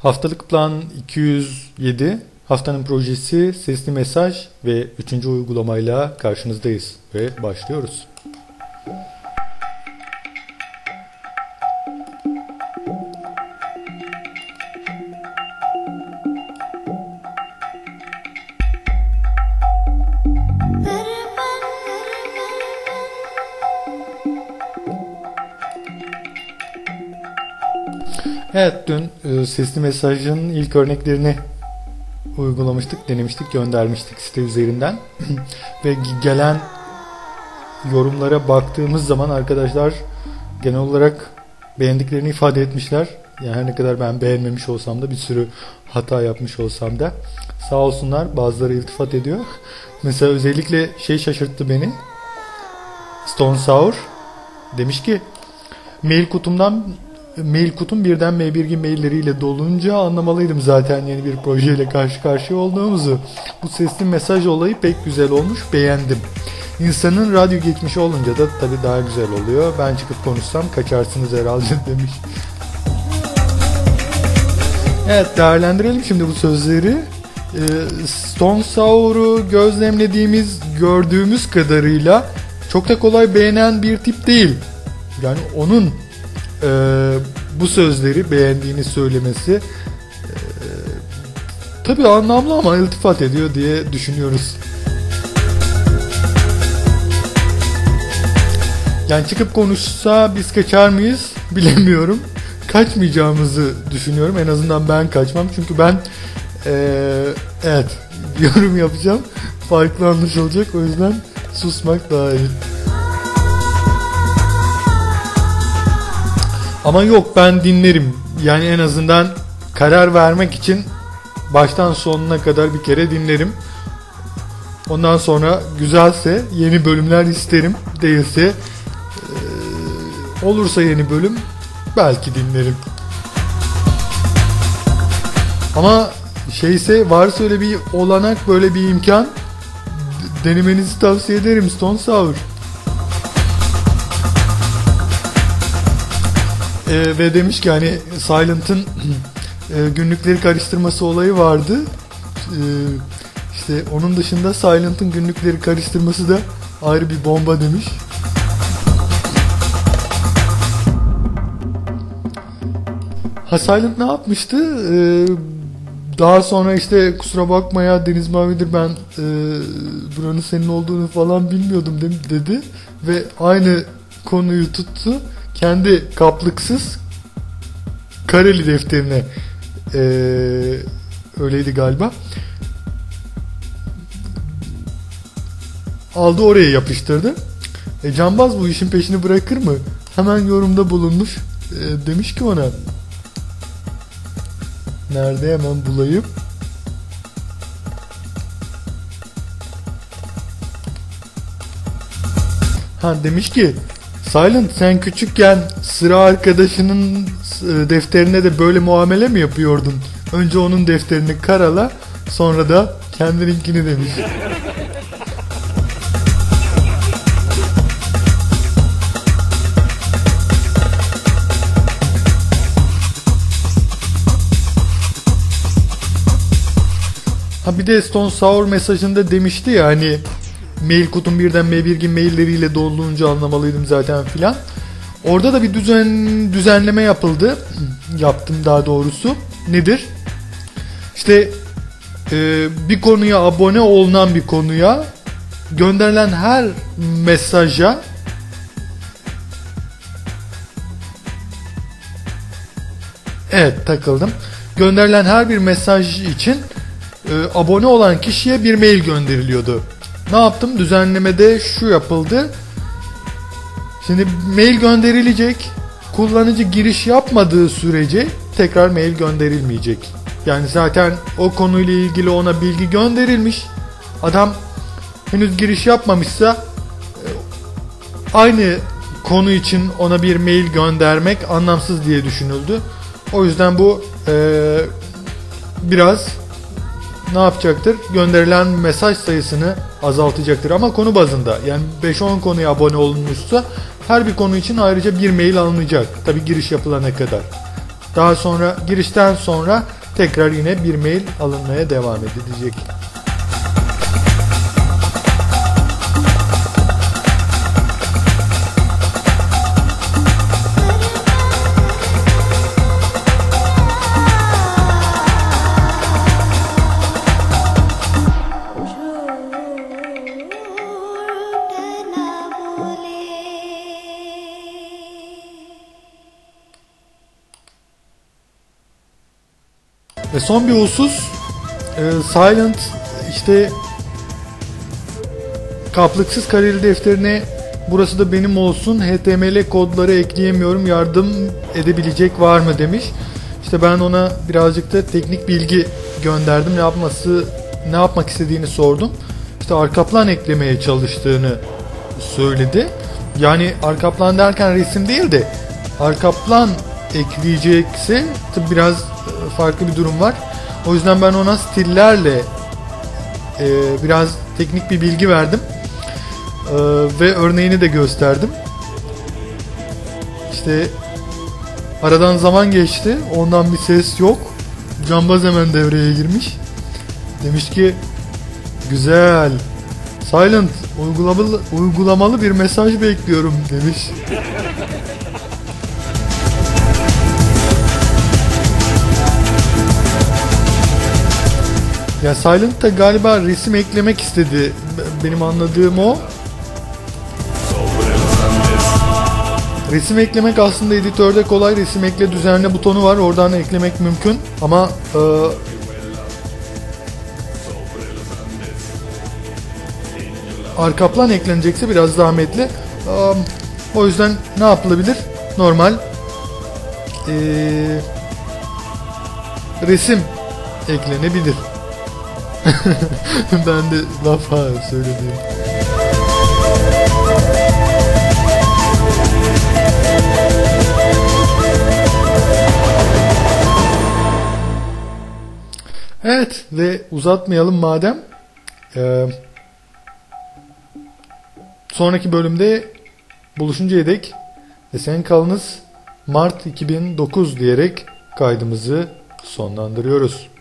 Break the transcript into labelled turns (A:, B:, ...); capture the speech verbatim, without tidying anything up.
A: Haftalık plan iki yüz yedi, haftanın projesi, sesli mesaj ve üçüncü uygulamayla karşınızdayız ve başlıyoruz. Evet, dün e, sesli mesajın ilk örneklerini uygulamıştık, denemiştik, göndermiştik site üzerinden. Ve gelen yorumlara baktığımız zaman arkadaşlar genel olarak beğendiklerini ifade etmişler. Yani her ne kadar ben beğenmemiş olsam da, bir sürü hata yapmış olsam da sağ olsunlar, bazıları iltifat ediyor. Mesela özellikle şey şaşırttı beni. Stone Sour demiş ki mail kutumdan Mail kutum birden M bir G mailleriyle dolunca anlamalıydım zaten yeni bir projeyle karşı karşıya olduğumuzu. Bu sesli mesaj olayı pek güzel olmuş, beğendim. İnsanın radyo geçmişi olunca da tabii daha güzel oluyor. Ben çıkıp konuşsam kaçarsınız herhalde demiş. Evet, değerlendirelim şimdi bu sözleri. Stone Sour'u gözlemlediğimiz, gördüğümüz kadarıyla çok da kolay beğenen bir tip değil. Yani onun Ee, bu sözleri beğendiğini söylemesi e, tabii anlamlı ama iltifat ediyor diye düşünüyoruz. Yani çıkıp konuşsa biz kaçar mıyız bilemiyorum. Kaçmayacağımızı düşünüyorum. En azından ben kaçmam. Çünkü ben ee, evet yorum yapacağım. Farklı anlaşılacak. O yüzden susmak daha iyi. Ama yok, ben dinlerim. Yani en azından karar vermek için baştan sonuna kadar bir kere dinlerim. Ondan sonra güzelse yeni bölümler isterim. Değilse e, olursa yeni bölüm belki dinlerim. Ama şeyse, varsa öyle bir olanak, böyle bir imkan, denemenizi tavsiye ederim Stone Sour. Ee, ve demiş ki hani Silent'ın e, günlükleri karıştırması olayı vardı. Ee, işte onun dışında Silent'ın günlükleri karıştırması da ayrı bir bomba demiş. Ha, Silent ne yapmıştı? Ee, daha sonra işte kusura bakma ya Deniz Mavi'dir, ben e, buranın senin olduğunu falan bilmiyordum dedi. Ve aynı konuyu tuttu. Kendi kaplıksız kareli defterine ee, öyleydi galiba, aldı, oraya yapıştırdı. E, Canbaz bu işin peşini bırakır mı? Hemen yorumda bulunmuş. E, demiş ki ona, nerede, hemen bulayım. Ha, demiş ki Silent, sen küçükken sıra arkadaşının defterine de böyle muamele mi yapıyordun? Önce onun defterini karala, sonra da kendininkini demiş. Ha, bir de Stone Sour mesajında demişti ya hani mail kutum birden M bir G mailleriyle dolduğunca anlamalıydım zaten filan. Orada da bir düzen düzenleme yapıldı. Yaptım daha doğrusu. Nedir? İşte e, bir konuya abone olunan bir konuya gönderilen her mesaja evet takıldım. Gönderilen her bir mesaj için e, abone olan kişiye bir mail gönderiliyordu. Ne yaptım? Düzenlemede şu yapıldı. Şimdi mail gönderilecek. Kullanıcı giriş yapmadığı sürece tekrar mail gönderilmeyecek. Yani zaten o konuyla ilgili ona bilgi gönderilmiş. Adam henüz giriş yapmamışsa aynı konu için ona bir mail göndermek anlamsız diye düşünüldü. O yüzden bu ee, biraz ne yapacaktır? Gönderilen mesaj sayısını azaltacaktır ama konu bazında. Yani beş on konuya abone olunmuşsa her bir konu için ayrıca bir mail alınacak. Tabi giriş yapılana kadar. Daha sonra girişten sonra tekrar yine bir mail alınmaya devam edilecek. Ve son bir husus, e, Silent işte kaplıksız kareli defterine burası da benim olsun, H T M L kodları ekleyemiyorum, yardım edebilecek var mı demiş. İşte ben ona birazcık da teknik bilgi gönderdim, ne yapması ne yapmak istediğini sordum. İşte arka plan eklemeye çalıştığını söyledi. Yani arka plan derken resim değil de arka plan ekleyecekse tabi biraz farklı bir durum var. O yüzden ben ona stillerle e, biraz teknik bir bilgi verdim. E, ve örneğini de gösterdim. İşte aradan zaman geçti. Ondan bir ses yok. Cambaz hemen devreye girmiş. Demiş ki güzel. Silent uygulamalı, uygulamalı bir mesaj bekliyorum demiş. Ya Silent da galiba resim eklemek istedi. Benim anladığım o. Resim eklemek aslında editörde kolay. Resim ekle düzenle butonu var. Oradan eklemek mümkün. Ama e, arka plan eklenecekse biraz zahmetli. E, o yüzden ne yapılabilir? Normal e, resim eklenebilir. Ben de laf ha söylediğim. Evet ve uzatmayalım madem. Ee, sonraki bölümde buluşuncaya dek esen kalınız. Mart iki bin dokuz diyerek kaydımızı sonlandırıyoruz.